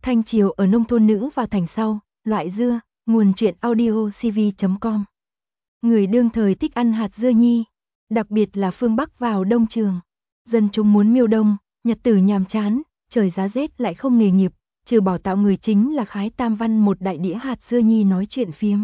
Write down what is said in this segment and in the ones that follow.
Thanh Triều ở nông thôn nữ vào thành sau, loại dưa, nguồn truyện audio cv.com. Người đương thời thích ăn hạt dưa nhi, đặc biệt là phương Bắc vào đông trường. Dân chúng muốn miêu đông, nhật tử nhàm chán, trời giá rét lại không nghề nghiệp, trừ bỏ tạo người chính là khái tam văn một đại đĩa hạt dưa nhi nói chuyện phiếm.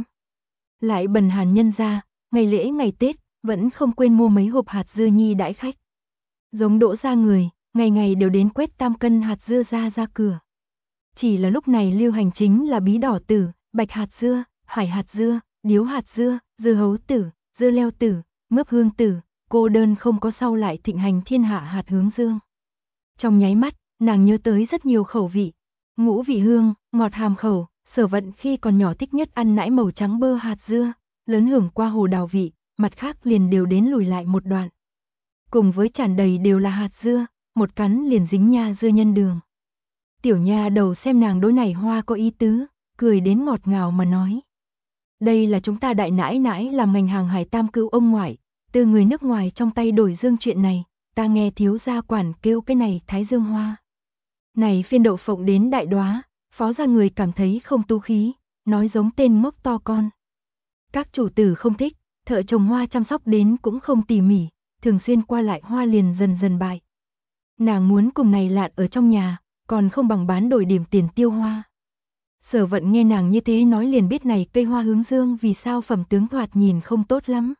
Lại bần hàn nhân ra, ngày lễ ngày Tết, vẫn không quên mua mấy hộp hạt dưa nhi đãi khách. Giống Đỗ gia người, ngày ngày đều đến quét tam cân hạt dưa ra cửa. Chỉ là lúc này lưu hành chính là bí đỏ tử, bạch hạt dưa, hải hạt dưa, điếu hạt dưa, dưa hấu tử, dưa leo tử, mướp hương tử, cô đơn không có sau lại thịnh hành thiên hạ hạt hướng dương. Trong nháy mắt, nàng nhớ tới rất nhiều khẩu vị. Ngũ vị hương, ngọt hàm khẩu, Sở Vận khi còn nhỏ thích nhất ăn nãi màu trắng bơ hạt dưa, lớn hưởng qua hồ đào vị, mặt khác liền đều đến lùi lại một đoạn. Cùng với tràn đầy đều là hạt dưa, một cắn liền dính nha dưa nhân đường. Tiểu nha đầu xem nàng đối này hoa có ý tứ, cười đến ngọt ngào mà nói. Đây là chúng ta đại nãi nãi làm ngành hàng hải tam cữu ông ngoại, từ người nước ngoài trong tay đổi dương chuyện này, ta nghe thiếu gia quản kêu cái này thái dương hoa. Này phiên đậu phộng đến đại đoá, phó gia người cảm thấy không tu khí, nói giống tên mốc to con. Các chủ tử không thích, thợ trồng hoa chăm sóc đến cũng không tỉ mỉ, thường xuyên qua lại hoa liền dần dần bại. Nàng muốn cùng này lạn ở trong nhà, còn không bằng bán đổi điểm tiền tiêu hoa. Sở Vận nghe nàng như thế nói liền biết này cây hoa hướng dương vì sao phẩm tướng thoạt nhìn không tốt lắm.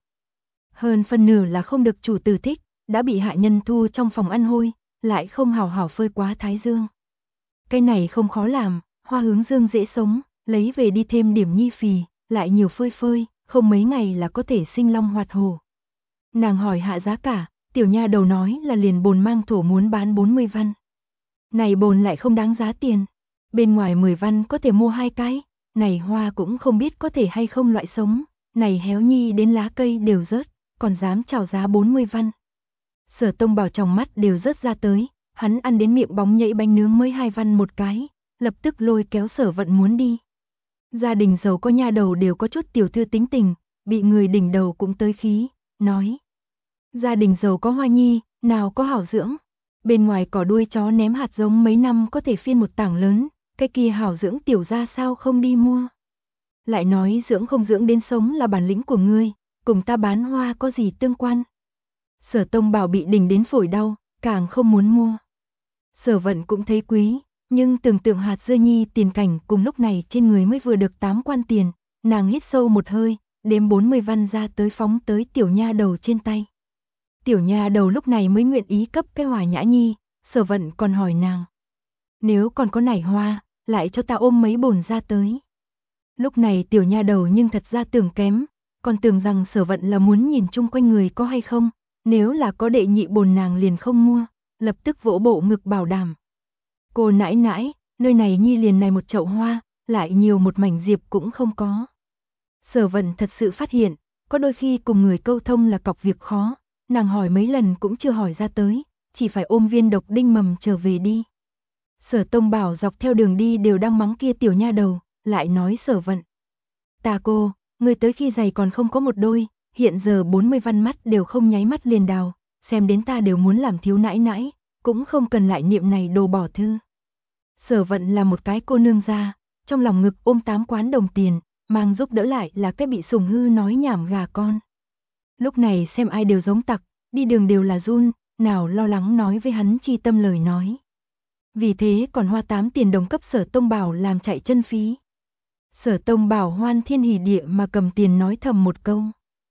Hơn phân nửa là không được chủ tử thích, đã bị hạ nhân thu trong phòng ăn hôi, lại không hảo hảo phơi quá thái dương. Cái này không khó làm, hoa hướng dương dễ sống, lấy về đi thêm điểm nhi phì, lại nhiều phơi, không mấy ngày là có thể sinh long hoạt hổ. Nàng hỏi hạ giá cả, tiểu nha đầu nói là liền bồn mang thổ muốn bán 40 văn. Này bồn lại không đáng giá tiền, bên ngoài 10 văn có thể mua 2 cái, này hoa cũng không biết có thể hay không loại sống, này héo nhi đến lá cây đều rớt, còn dám chào giá 40 văn. Sở Tông Bảo trong mắt đều rớt ra tới, hắn ăn đến miệng bóng nhảy bánh nướng mới 2 văn một cái, lập tức lôi kéo Sở Vận muốn đi. Gia đình giàu có nha đầu đều có chút tiểu thư tính tình, bị người đỉnh đầu cũng tới khí, nói. Gia đình giàu có hoa nhi, nào có hảo dưỡng. Bên ngoài cỏ đuôi chó ném hạt giống mấy năm có thể phiên một tảng lớn, cái kia hảo dưỡng tiểu ra sao không đi mua. Lại nói dưỡng không dưỡng đến sống là bản lĩnh của ngươi, cùng ta bán hoa có gì tương quan. Sở Tông Bảo bị đỉnh đến phổi đau, càng không muốn mua. Sở Vận cũng thấy quý, nhưng tưởng tượng hạt dưa nhi tiền cảnh cùng lúc này trên người mới vừa được 8 quan tiền, nàng hít sâu một hơi, đếm 40 văn ra tới phóng tới tiểu nha đầu trên tay. Tiểu nha đầu lúc này mới nguyện ý cấp cái Hòa Nhã nhi, Sở Vận còn hỏi nàng. Nếu còn có nảy hoa, lại cho ta ôm mấy bồn ra tới. Lúc này tiểu nha đầu nhưng thật ra tưởng kém, còn tưởng rằng Sở Vận là muốn nhìn chung quanh người có hay không, nếu là có đệ nhị bồn nàng liền không mua, lập tức vỗ bộ ngực bảo đảm. Cô nãi nãi, nơi này nhi liền này một chậu hoa, lại nhiều một mảnh diệp cũng không có. Sở Vận thật sự phát hiện, có đôi khi cùng người câu thông là cọc việc khó. Nàng hỏi mấy lần cũng chưa hỏi ra tới, chỉ phải ôm viên độc đinh mầm trở về đi. Sở Tông Bảo dọc theo đường đi đều đang mắng kia tiểu nha đầu, lại nói Sở Vận. Ta cô, người tới khi giày còn không có một đôi, hiện giờ 40 văn mắt đều không nháy mắt liền đào, xem đến ta đều muốn làm thiếu nãi nãi, cũng không cần lại niệm này đồ bỏ thư. Sở Vận là một cái cô nương gia, trong lòng ngực ôm 8 quán đồng tiền, mang giúp đỡ lại là cái bị sủng hư nói nhảm gà con. Lúc này xem ai đều giống tặc, đi đường đều là run, nào lo lắng nói với hắn chi tâm lời nói. Vì thế còn hoa 8 tiền đồng cấp Sở Tông Bảo làm chạy chân phí. Sở Tông Bảo hoan thiên hỉ địa mà cầm tiền nói thầm một câu.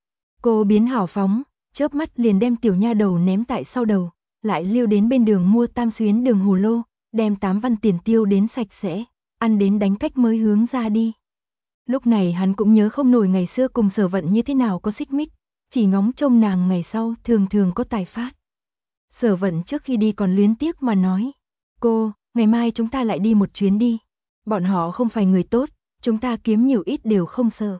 Cô biến hào phóng, chớp mắt liền đem tiểu nha đầu ném tại sau đầu, lại liêu đến bên đường mua tam xuyến đường hồ lô, đem 8 văn tiền tiêu đến sạch sẽ, ăn đến đánh cách mới hướng ra đi. Lúc này hắn cũng nhớ không nổi ngày xưa cùng Sở Vận như thế nào có xích mích. Chỉ ngóng trông nàng ngày sau thường thường có tài phát. Sở Vận trước khi đi còn luyến tiếc mà nói. Cô, ngày mai chúng ta lại đi một chuyến đi. Bọn họ không phải người tốt, chúng ta kiếm nhiều ít đều không sợ.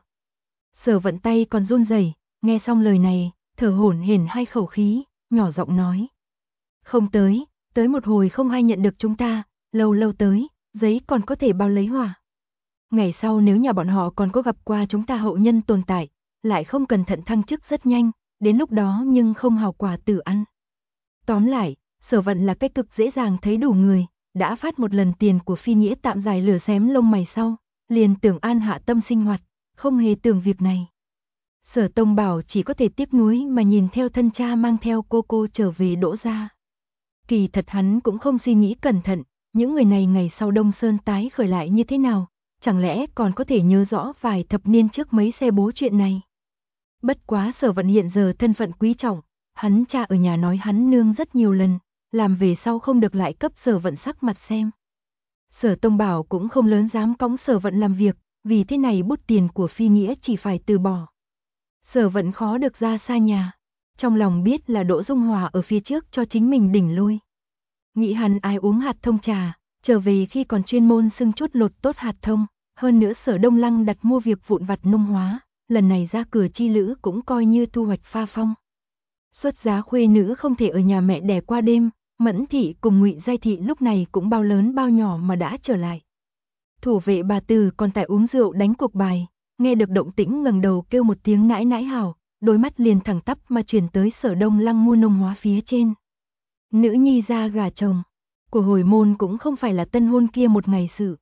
Sở Vận tay còn run rẩy, nghe xong lời này, thở hổn hển 2 khẩu khí, nhỏ giọng nói. Không tới một hồi không ai nhận được chúng ta, lâu tới, giấy còn có thể bao lấy hỏa. Ngày sau nếu nhà bọn họ còn có gặp qua chúng ta hậu nhân tồn tại, lại không cẩn thận thăng chức rất nhanh, đến lúc đó nhưng không hào quả tử ăn. Tóm lại, Sở Vận là cái cực dễ dàng thấy đủ người, đã phát một lần tiền của Phi Nghĩa tạm giải lửa xém lông mày sau, liền tưởng an hạ tâm sinh hoạt, không hề tưởng việc này. Sở Tông Bảo chỉ có thể tiếc nuối mà nhìn theo thân cha mang theo cô trở về Đỗ gia. Kỳ thật hắn cũng không suy nghĩ cẩn thận, những người này ngày sau Đông Sơn tái khởi lại như thế nào, chẳng lẽ còn có thể nhớ rõ vài thập niên trước mấy xe bố chuyện này. Bất quá Sở Vận hiện giờ thân phận quý trọng, hắn cha ở nhà nói hắn nương rất nhiều lần, làm về sau không được lại cấp Sở Vận sắc mặt xem. Sở Tông Bảo cũng không lớn dám cõng Sở Vận làm việc, vì thế này bút tiền của Phi Nghĩa chỉ phải từ bỏ. Sở Vận khó được ra xa nhà, trong lòng biết là Đỗ Dung Hòa ở phía trước cho chính mình đỉnh lôi. Nghĩ hắn ai uống hạt thông trà, trở về khi còn chuyên môn xưng chốt lột tốt hạt thông, hơn nữa Sở Đông Lăng đặt mua việc vụn vặt nông hóa, lần này ra cửa chi lữ cũng coi như thu hoạch pha phong. Xuất giá khuê nữ không thể ở nhà mẹ đẻ qua đêm, Mẫn thị cùng Ngụy Giai thị lúc này cũng bao lớn bao nhỏ mà đã trở lại. Thủ vệ bà Từ còn tại uống rượu đánh cuộc bài, nghe được động tĩnh ngẩng đầu kêu một tiếng nãi nãi hào, đôi mắt liền thẳng tắp mà chuyển tới Sở Đông Lăng mua nông hóa phía trên. Nữ nhi ra gả chồng, của hồi môn cũng không phải là tân hôn kia một ngày sự,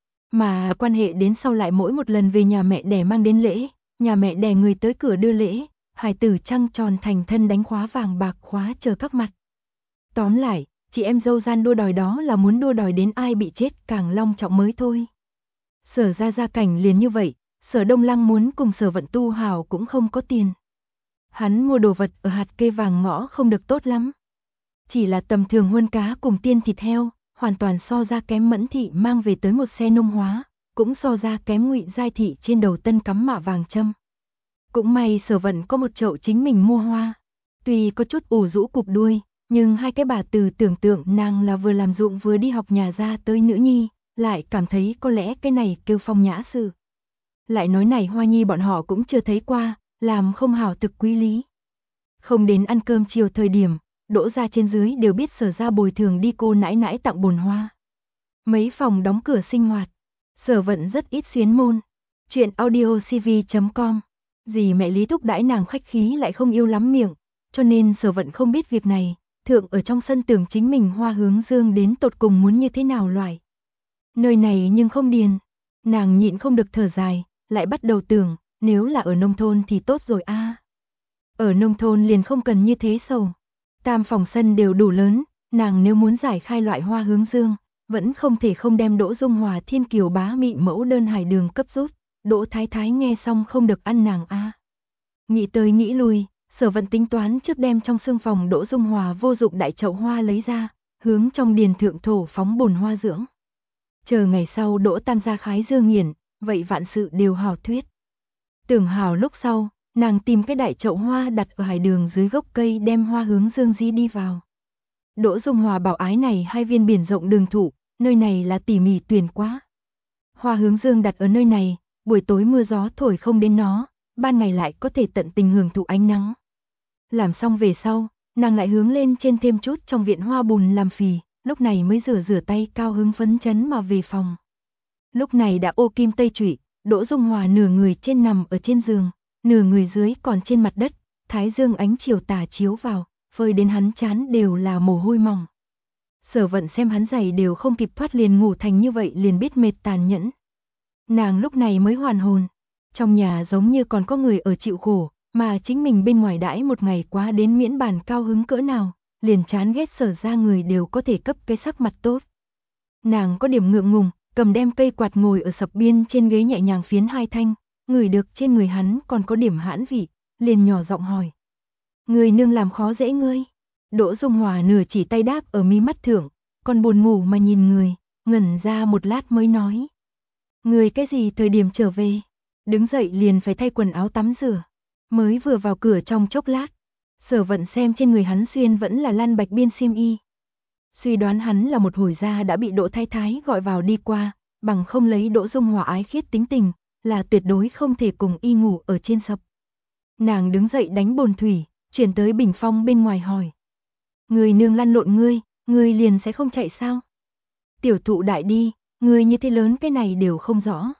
mà quan hệ đến sau lại mỗi một lần về nhà mẹ đẻ mang đến lễ, nhà mẹ đẻ người tới cửa đưa lễ, hài tử trăng tròn thành thân đánh khóa vàng bạc khóa chờ các mặt. Tóm lại, chị em dâu gian đua đòi đó là muốn đua đòi đến ai bị chết càng long trọng mới thôi. Sở ra gia cảnh liền như vậy, Sở Đông Lăng muốn cùng Sở Vận tu hào cũng không có tiền. Hắn mua đồ vật ở hạt kê vàng ngõ không được tốt lắm. Chỉ là tầm thường huân cá cùng tiên thịt heo, hoàn toàn so ra kém Mẫn thị mang về tới một xe nông hóa, cũng so ra kém Ngụy Giai thị trên đầu tân cắm mạ vàng châm. Cũng may Sở Vận có một chậu chính mình mua hoa, tuy có chút ủ rũ cụp đuôi, nhưng hai cái bà Từ tưởng tượng nàng là vừa làm dụng vừa đi học nhà ra tới nữ nhi, lại cảm thấy có lẽ cái này kêu phong nhã sự. Lại nói này Hoa Nhi bọn họ cũng chưa thấy qua, làm không hảo thực quý lý. Không đến ăn cơm chiều thời điểm, Đỗ gia trên dưới đều biết Sở ra bồi thường đi cô nãi nãi tặng bồn hoa. Mấy phòng đóng cửa sinh hoạt, Sở Vận rất ít xuyến môn. Chuyện audiocv.com. Dì mẹ Lý thúc đãi nàng khách khí lại không yêu lắm miệng, cho nên Sở Vận không biết việc này, thượng ở trong sân tưởng chính mình Hoa Hướng Dương đến tột cùng muốn như thế nào loại. Nơi này nhưng không điền, nàng nhịn không được thở dài, lại bắt đầu tưởng, nếu là ở nông thôn thì tốt rồi a. Ở nông thôn liền không cần như thế sầu. Tam phòng sân đều đủ lớn, nàng nếu muốn giải khai loại Hoa Hướng Dương, vẫn không thể không đem Đỗ Dung Hòa thiên kiều bá mị mẫu đơn hải đường cấp rút. Đỗ Thái Thái nghe xong không được ăn nàng a. Nghĩ tới nghĩ lui, Sở Vận tính toán trước đem trong xương phòng Đỗ Dung Hòa vô dụng đại chậu hoa lấy ra, hướng trong điền thượng thổ phóng bồn hoa dưỡng. Chờ ngày sau Đỗ Tam gia khái dương nghiền, vậy vạn sự đều hảo thuyết. Tưởng hảo lúc sau, nàng tìm cái đại chậu hoa đặt ở hải đường dưới gốc cây đem Hoa Hướng Dương dí đi vào. Đỗ Dung Hòa bảo ái này hai viên biển rộng đường thụ, nơi này là tỉ mỉ tuyển quá. Hoa Hướng Dương đặt ở nơi này, buổi tối mưa gió thổi không đến nó, ban ngày lại có thể tận tình hưởng thụ ánh nắng. Làm xong về sau, nàng lại hướng lên trên thêm chút trong viện hoa bùn làm phì, lúc này mới rửa tay cao hứng phấn chấn mà về phòng. Lúc này đã ô kim tây trụy, Đỗ Dung Hòa nửa người trên nằm ở trên giường, nửa người dưới còn trên mặt đất, thái dương ánh chiều tà chiếu vào, phơi đến hắn chán đều là mồ hôi mỏng. Sở Vận xem hắn giày đều không kịp thoát liền ngủ thành như vậy liền biết mệt tàn nhẫn. Nàng lúc này mới hoàn hồn, trong nhà giống như còn có người ở chịu khổ, mà chính mình bên ngoài đãi một ngày quá đến miễn bàn cao hứng cỡ nào, liền chán ghét Sở ra người đều có thể cấp cái sắc mặt tốt. Nàng có điểm ngượng ngùng, cầm đem cây quạt ngồi ở sập biên trên ghế nhẹ nhàng phiến hai thanh, ngửi được trên người hắn còn có điểm hãn vị, liền nhỏ giọng hỏi. Người nương làm khó dễ ngươi. Đỗ Dung Hòa nửa chỉ tay đáp ở mí mắt thượng, còn buồn ngủ mà nhìn người, ngẩn ra một lát mới nói. Người cái gì thời điểm trở về, đứng dậy liền phải thay quần áo tắm rửa, mới vừa vào cửa trong chốc lát, Sở Vận xem trên người hắn xuyên vẫn là lan bạch biên xiêm y. Suy đoán hắn là một hồi gia đã bị Đỗ Thái Thái gọi vào đi qua, bằng không lấy Đỗ Dung Hòa ái khiết tính tình, là tuyệt đối không thể cùng y ngủ ở trên sập. Nàng đứng dậy đánh bồn thủy, chuyển tới bình phong bên ngoài hỏi. Người nương lăn lộn ngươi liền sẽ không chạy sao? Tiểu thụ đại đi, ngươi như thế lớn cái này đều không rõ.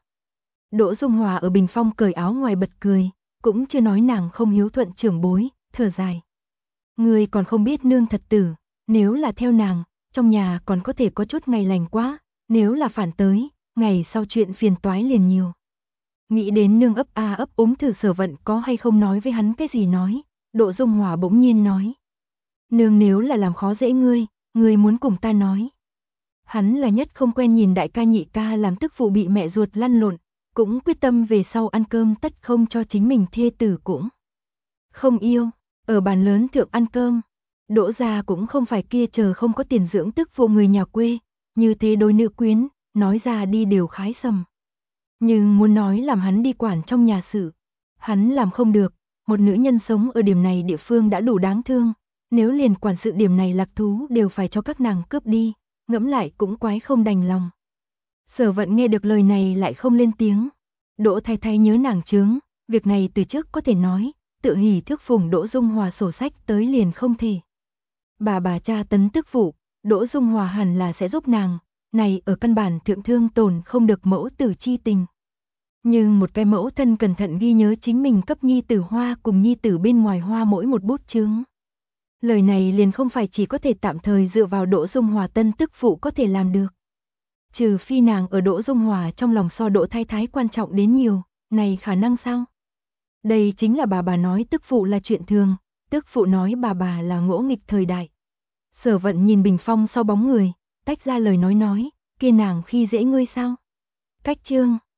Đỗ Dung Hòa ở bình phong cởi áo ngoài bật cười, cũng chưa nói nàng không hiếu thuận trưởng bối, thở dài. Ngươi còn không biết nương thật tử, nếu là theo nàng, trong nhà còn có thể có chút ngày lành quá, nếu là phản tới, ngày sau chuyện phiền toái liền nhiều. Nghĩ đến nương ấp a ấp úng thử Sở Vận có hay không nói với hắn cái gì nói, Đỗ Dung Hòa bỗng nhiên nói. Nương nếu là làm khó dễ ngươi muốn cùng ta nói. Hắn là nhất không quen nhìn đại ca nhị ca làm tức phụ bị mẹ ruột lăn lộn, cũng quyết tâm về sau ăn cơm tất không cho chính mình thê tử cũng không yêu, ở bàn lớn thượng ăn cơm. Đỗ gia cũng không phải kia chờ không có tiền dưỡng tức phụ người nhà quê, như thế đôi nữ quyến, nói ra đi đều khái sầm. Nhưng muốn nói làm hắn đi quản trong nhà sự, hắn làm không được, một nữ nhân sống ở điểm này địa phương đã đủ đáng thương, nếu liền quản sự điểm này lạc thú đều phải cho các nàng cướp đi, ngẫm lại cũng quái không đành lòng. Sở Vận nghe được lời này lại không lên tiếng, Đỗ Thái Thái nhớ nàng chướng, việc này từ trước có thể nói, tự hỉ thước phùng Đỗ Dung Hòa sổ sách tới liền không thể. Bà cha tấn tức phụ, Đỗ Dung Hòa hẳn là sẽ giúp nàng, này ở căn bản thượng thương tổn không được mẫu tử chi tình. Nhưng một cái mẫu thân cẩn thận ghi nhớ chính mình cấp nhi tử hoa cùng nhi tử bên ngoài hoa mỗi một bút chướng. Lời này liền không phải chỉ có thể tạm thời dựa vào Đỗ Dung Hòa tân tức phụ có thể làm được. Trừ phi nàng ở Đỗ Dung Hòa trong lòng so Đỗ Thái Thái quan trọng đến nhiều, này khả năng sao? Đây chính là bà nói tức phụ là chuyện thường, tức phụ nói bà là ngỗ nghịch thời đại. Sở Vận nhìn bình phong sau bóng người, tách ra lời nói, kia nàng khi dễ ngươi sao? Cách chương